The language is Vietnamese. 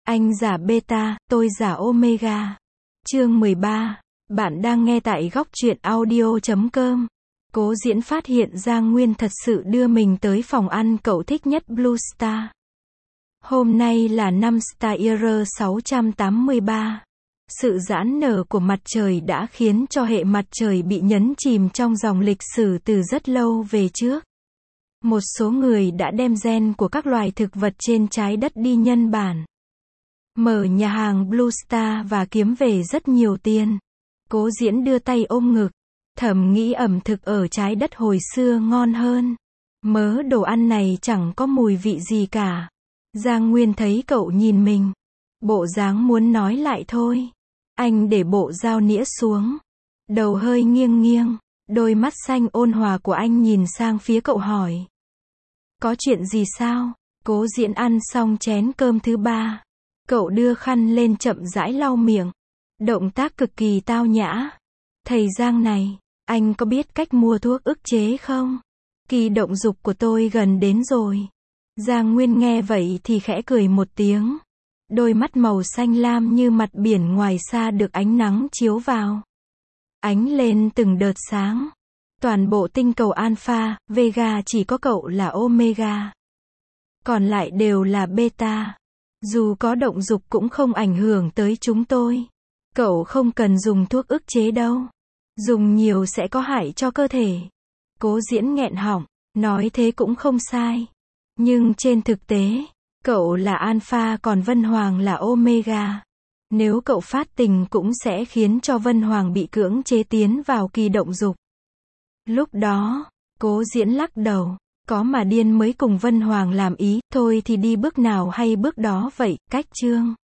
Anh giả beta, tôi giả omega. Chương 13. Bạn đang nghe tại góc truyện audio.com. Cố Diễn phát hiện Giang Nguyên thật sự đưa mình tới phòng ăn cậu thích nhất Blue Star. Hôm nay là năm Star Year 683. Sự giãn nở của mặt trời đã khiến cho hệ mặt trời bị nhấn chìm trong dòng lịch sử từ rất lâu về trước. Một số người đã đem gen của các loài thực vật trên trái đất đi nhân bản. Mở nhà hàng Blue Star và kiếm về rất nhiều tiền. Cố Diễn đưa tay ôm ngực. Thầm nghĩ ẩm thực ở trái đất hồi xưa ngon hơn. Mớ đồ ăn này chẳng có mùi vị gì cả. Giang Nguyên thấy cậu nhìn mình. Bộ dáng muốn nói lại thôi. Anh để bộ dao nĩa xuống. Đầu hơi nghiêng nghiêng. Đôi mắt xanh ôn hòa của anh nhìn sang phía cậu hỏi. Có chuyện gì sao? Cố Diễn ăn xong chén cơm thứ ba. Cậu đưa khăn lên chậm rãi lau miệng. Động tác cực kỳ tao nhã. Thầy Giang này, anh có biết cách mua thuốc ức chế không? Kỳ động dục của tôi gần đến rồi. Giang Nguyên nghe vậy thì khẽ cười một tiếng. Đôi mắt màu xanh lam như mặt biển ngoài xa được ánh nắng chiếu vào. Ánh lên từng đợt sáng. Toàn bộ tinh cầu Alpha, Vega chỉ có cậu là Omega. Còn lại đều là Beta. Dù có động dục cũng không ảnh hưởng tới chúng tôi. Cậu không cần dùng thuốc ức chế đâu. Dùng nhiều sẽ có hại cho cơ thể. Cố Diễn nghẹn họng, nói thế cũng không sai. Nhưng trên thực tế, cậu là Alpha còn Vân Hoàng là Omega. Nếu cậu phát tình cũng sẽ khiến cho Vân Hoàng bị cưỡng chế tiến vào kỳ động dục. Lúc đó, Cố Diễn lắc đầu. Có mà điên mới cùng Vân Hoàng làm ý, thôi thì đi bước nào hay bước đó vậy, cách chương.